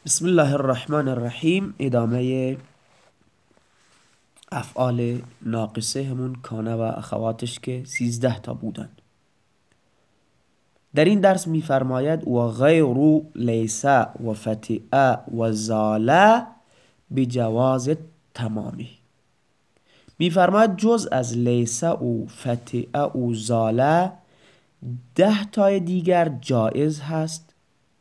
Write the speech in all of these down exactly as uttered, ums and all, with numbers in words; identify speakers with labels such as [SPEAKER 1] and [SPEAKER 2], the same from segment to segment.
[SPEAKER 1] بسم الله الرحمن الرحیم. ادامه افعال ناقصه همون کانه و اخواتش که سیزده تا بودن. در این درس میفرماید و غیر لیس و فتئ و زال بجواز تمامی. میفرماید جز از لیس و فتئ و زال ده تای دیگر جایز هست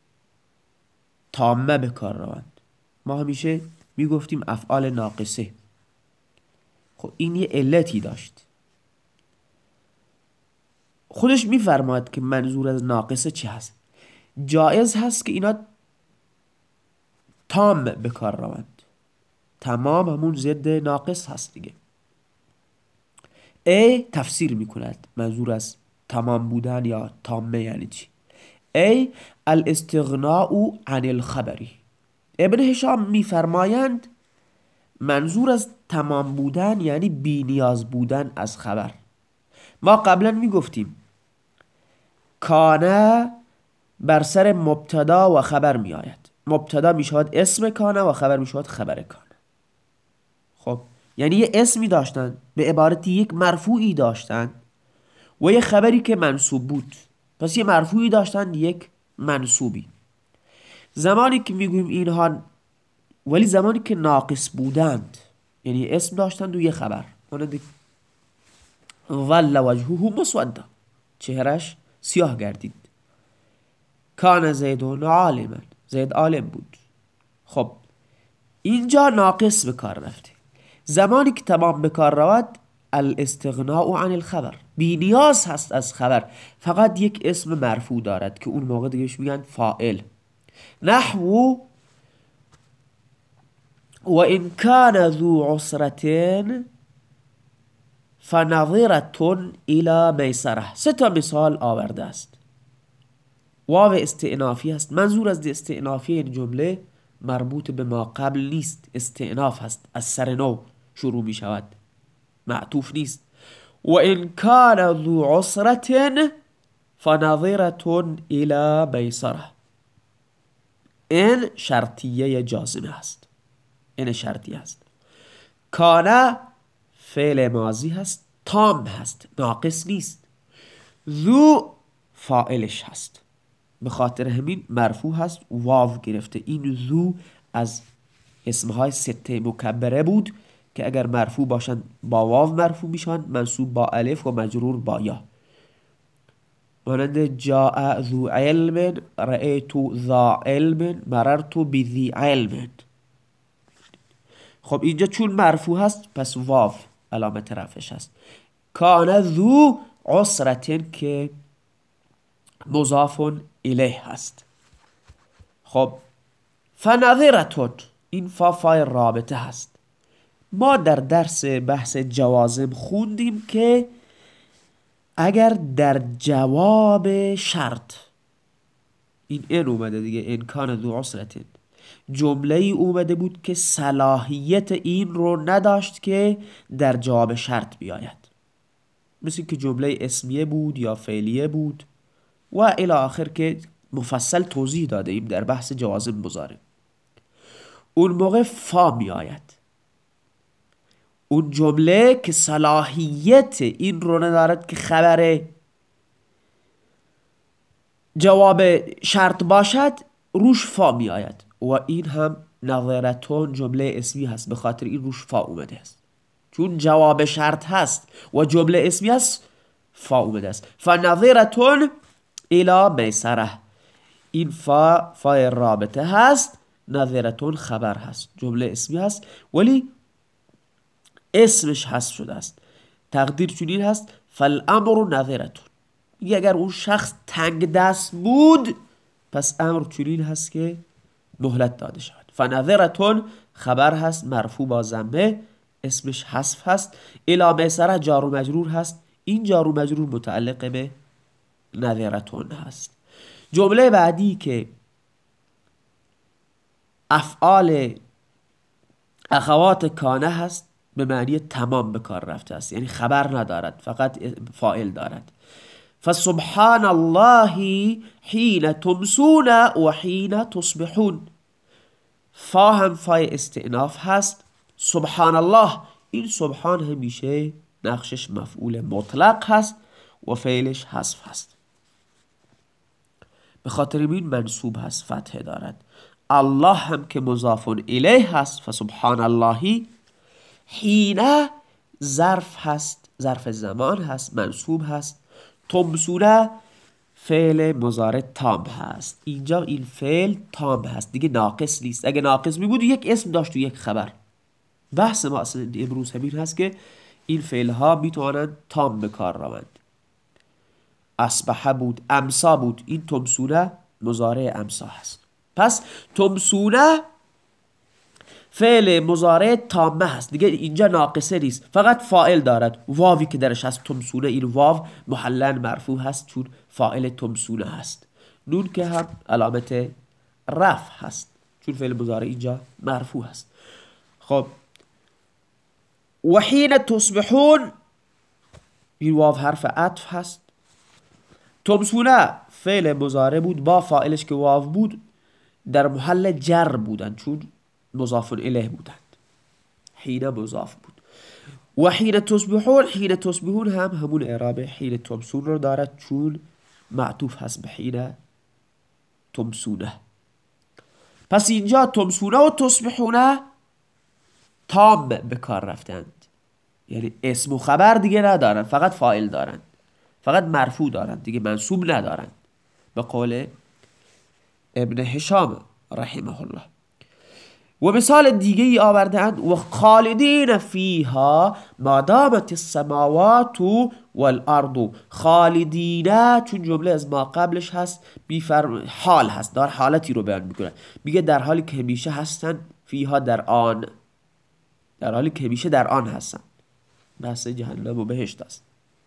[SPEAKER 1] تامه به کار روند. ما همیشه میگفتیم افعال ناقصه، خب این یه علتی داشت. خودش میفرماید که منظور از ناقصه چی هست. جایز هست که اینا تام به کار روند. تمام همون ضد ناقص هست دیگه. ای تفسیر میکند منظور از تمام بودن یا تامه یعنی چی. ای الاستغناء عن الخبری. ابن هشام میفرمایند منظور از تمام بودن یعنی بی نیاز بودن از خبر. ما قبلا میگفتیم کانه بر سر مبتدا و خبر می آید. مبتدا می شود اسم کانه و خبر می شود خبر کانه. خب یعنی یه اسمی داشتن، به عبارتی یک مرفوعی داشتن و یه خبری که منصوب بود. پس یه مرفوعی داشتن یک منصوبی. زمانی که میگویم اینها، ولی زمانی که ناقص بودند یعنی اسم داشتند و یه خبر، مانند ظل وجهه مسودا، چهرش سیاه گردید. کان زیدون عالما، زید عالم بود. خب اینجا ناقص به کار رفته. زمانی که تمام به کار رود الاستغناء عن الخبر، بی نیاز هست از خبر، فقط یک اسم مرفوع دارد که اون موقع دیگه میگن فاعل. نحو و ان کان ذو عسرة فنظرة الى میسره. سه تا مثال آورده است. واو استئنافی هست. منظور از استئنافی این جمله مربوط به ما قبل نیست، استئناف هست، از سر نو شروع می شود، معطوف نیست. و ان کان ذو عسرة فنظرة الى میسره. این شرطیه جازمه هست. این شرطی هست. کان فعل ماضی هست، تام هست، ناقص نیست. ذو فاعلش هست، به خاطر همین مرفوع هست، واو گرفته. این ذو از اسمهای سته مکبره بود که اگر مرفوع باشند با واو مرفوع میشن، منصوب با الف و مجرور با یا. مانند جاء ذو علم، رأیت ذا علم، مررت بذی علم. خب اینجا چون مرفوع هست پس واو علامت رفعش هست. کان ذو عسرة که مضاف الیه هست. خب فنظرة، این فا فای رابطه هست. ما در درس بحث جوازم خوندیم که اگر در جواب شرط، این این اومده دیگه، این کان ذو عسرة، جمله ای اومده بود که صلاحیت این رو نداشت که در جواب شرط بیاید، مثل که جمله اسمیه بود یا فعلیه بود و الی آخر که مفصل توضیح داده ایم در بحث جوازم مضارع. اون موقع فا می آید. اون جمله که صلاحیت این رو ندارد که خبر جواب شرط باشد، روش فا می آید. و این هم نظرتون جمله اسمی هست، به خاطر این روش فا اومده است، چون جواب شرط هست و جمله اسمی هست، فا اومده است. فنظرتون الى میسره، این فا فای رابطه هست، نظرتون خبر هست، جمله اسمی هست ولی اسمش حذف شده است. تقدیر چنین هست فالامر نظرتون. اگر اون شخص تنگ دست بود پس امر چنین هست که مهلت داده شود. فنظرتون خبر هست مرفوع با ضمه، اسمش حذف هست. الی میسره جار و مجرور هست. این جار و مجرور متعلق به نظرتون هست. جمله بعدی که افعال اخوات کانه هست به معنی تمام به کار رفته است، یعنی خبر ندارد، فقط فاعل دارد. فسبحان الله حین تمسون و حین تصبحون. فا هم فای استئناف هست. سبحان الله، این سبحان همیشه نقشش مفعول مطلق هست و فعلش حذف هست، به خاطر این منصوب هست، فتحه دارد. الله هم که مضاف الیه هست، فسبحان اللهی. حینه ظرف هست، ظرف زمان هست، منصوب هست. تمسونه فعل مضارع تام هست، اینجا این فعل تام هست دیگه، ناقص نیست. اگه ناقص می بود یک اسم داشت و یک خبر. بحث ما اصلا امروز همین هست که این فعل ها میتوانند تام به کار روند. اصبح بود، امسا بود، این تمسونه مضارع امسا هست. پس تمسونه فعل مضارع تامه هست دیگه، اینجا ناقصه نیست، فقط فاعل دارد. واوی که درش هست تمسونه، این واو محلا مرفوع هست چون فاعل تمسونه هست. نون که هم علامت رفع هست چون فعل مضارع اینجا مرفوع هست. خب و حین تصبحون، این واو حرف عطف هست. تمسونه فعل مضارع بود با فاعلش که واو بود، در محل جر بودن چون مضاف الیه بودند. حین مضاف بود. و حین تصبحون، حین تصبحون هم همون اعراب حین تمسون رو دارد چون معطوف هست به حین تمسونه. پس اینجا تمسونه و تصبحونه تام به کار رفتند، یعنی اسم و خبر دیگه ندارن، فقط فاعل دارن، فقط مرفوع دارن دیگه، منصوب ندارن، به قول ابن هشام رحمه الله. و مثال دیگه ای آوردند و خالدین فیها ما دامت السماوات والارض. خالدین چون جمله از ما قبلش هست، بیفرم حال هست، دار حالتی رو بیان میکنه، میگه در حالی که همیشه هستن، فیها در آن، در حالی که همیشه در آن هستن. بحث جهنم و بهشت است.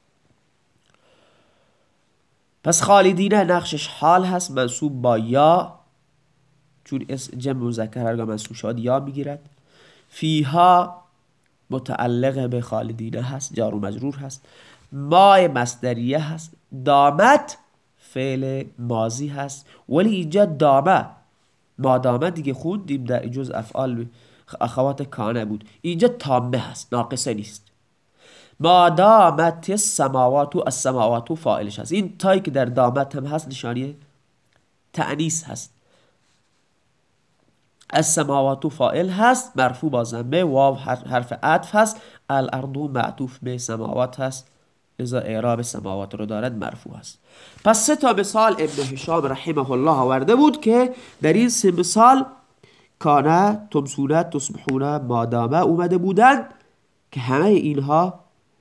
[SPEAKER 1] پس خالدین نقشش حال هست، منصوب با یا چون جمع مذکر هرگاه منصوب شد یا میگیرد. فیها متعلق به خالدین هست، جار و مجرور هست. ما مصدریه هست. دامت فعل ماضی هست، ولی اینجا دامه ما دامه دیگه خوندیم در جز افعال اخوات کانه بود، اینجا تامه هست، ناقصه نیست. ما دامت السماوات، السماوات فاعلش هست. این تایی که در دامت هم هست نشانیه تأنیث هست. السماوات فاعل هست، مرفوع با ضمه، واو حرف عطف هست، الارض معطوف به سماوات هست، لذا اعراب سماوات رو دارد، مرفوع هست. پس سه تا مثال ابن هشام رحمه الله آورده بود که در این سه مثال کانه، تمسونه، تصبحونه، مادامه اومده بودن که همه اینها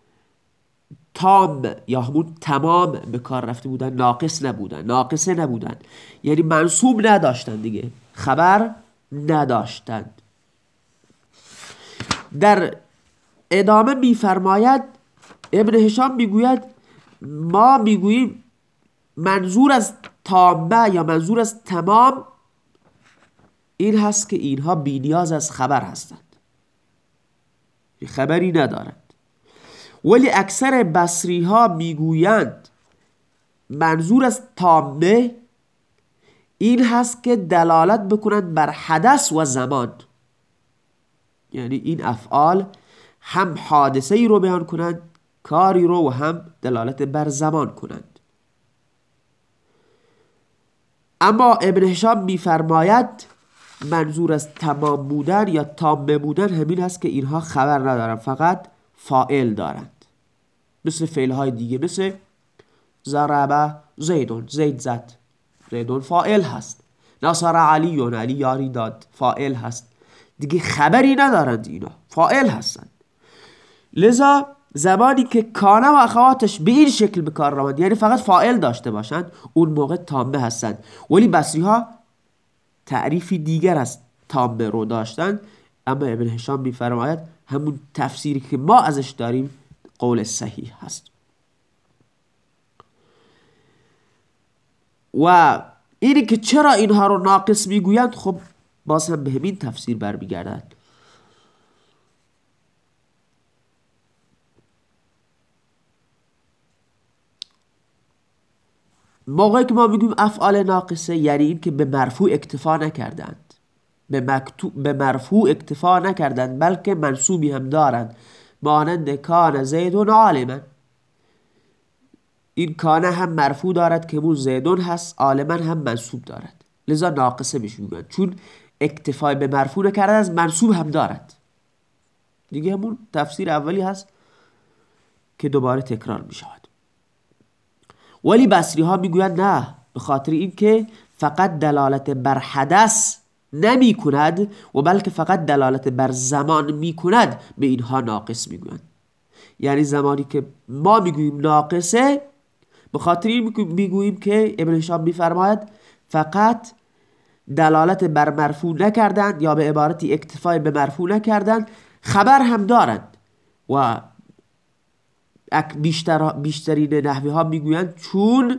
[SPEAKER 1] تام یا همون تمام به کار رفته بودن، ناقص نبودن، ناقصه نبودن، یعنی منصوب نداشتن دیگه، خبر نداشتند. در ادامه میفرماید ابن هشام میگوید ما میگوییم منظور از تامه یا منظور از تمام این هست که اینها بی نیاز از خبر هستند، خبری ندارند. ولی اکثر بصری ها میگویند منظور از تامه این هست که دلالت بکنند بر حدث و زمان، یعنی این افعال هم حادثه ای رو بیان کنند، کاری رو، و هم دلالت بر زمان کنند. اما ابن هشام میفرماید منظور از تمام بودن یا تام بودن همین هست که اینها خبر ندارن، فقط فاعل دارند، مثل فعلهای دیگه، مثل ضربه زیدون، زید زد، زیدون فاعل هست. نصر علیون، علی یاری داد، فاعل هست دیگه، خبری ندارند، اینا فاعل هستند. لذا زمانی که کانه و اخواتش به این شکل به کار روند، یعنی فقط فاعل داشته باشند، اون موقع تامه هستند. ولی بصری ها تعریفی دیگر از تامه رو داشتند، اما ابن هشام میفرماید همون تفسیری که ما ازش داریم قول صحیح هست. و اینی که چرا اینها رو ناقص میگویند، خب باز هم به همین تفسیر برمیگردند. موقعی که ما میگویم افعال ناقصه، یعنی این که به مرفوع اکتفا نکردند، به, مکتوب به مرفوع اکتفا نکردند بلکه منصوبی هم دارند، مانند کان زیدون عالما. این کانه هم مرفوع دارد که اون زیدون هست، عالما هم منصوب دارد، لذا ناقصه بهش میگن چون اکتفای به مرفوع نکرده از منصوب هم دارد. دیگه همون تفسیر اولی هست که دوباره تکرار می شود. ولی بصری ها میگویند نه، به خاطر این که فقط دلالت بر حدث نمی کند و بلکه فقط دلالت بر زمان می کند، به اینها ناقص میگویند. یعنی زمانی که ما میگوییم ناقصه، به خاطر این میگوییم که ابن هشام میفرماید فقط دلالت بر مرفوع نکردند یا به عبارتی اکتفای به مرفوع نکردند، خبر هم دارند. و بیشتر بیشترین نحوی ها میگویند چون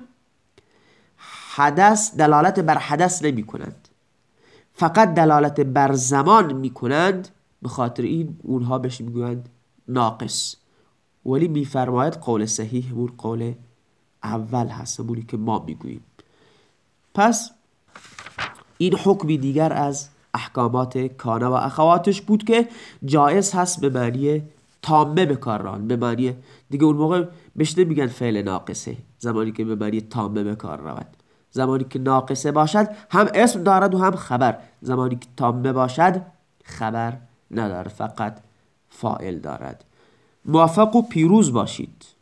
[SPEAKER 1] حدث دلالت بر حدث نمی کنند، فقط دلالت بر زمان می کنند، به خاطر این اونها بهش میگویند ناقص. ولی میفرماید قول صحیح اون قول اول هست، همونی که ما میگوییم. پس این حکمی دیگر از احکامات کانه و اخواتش بود که جایز هست به معنی تامه بکارن، به معنی دیگه اون موقع بهش نمیگن فعل ناقصه، زمانی که به معنی تامه بکار رود. زمانی که ناقصه باشد هم اسم دارد و هم خبر، زمانی که تامه باشد خبر ندارد، فقط فاعل دارد. موفق و پیروز باشید.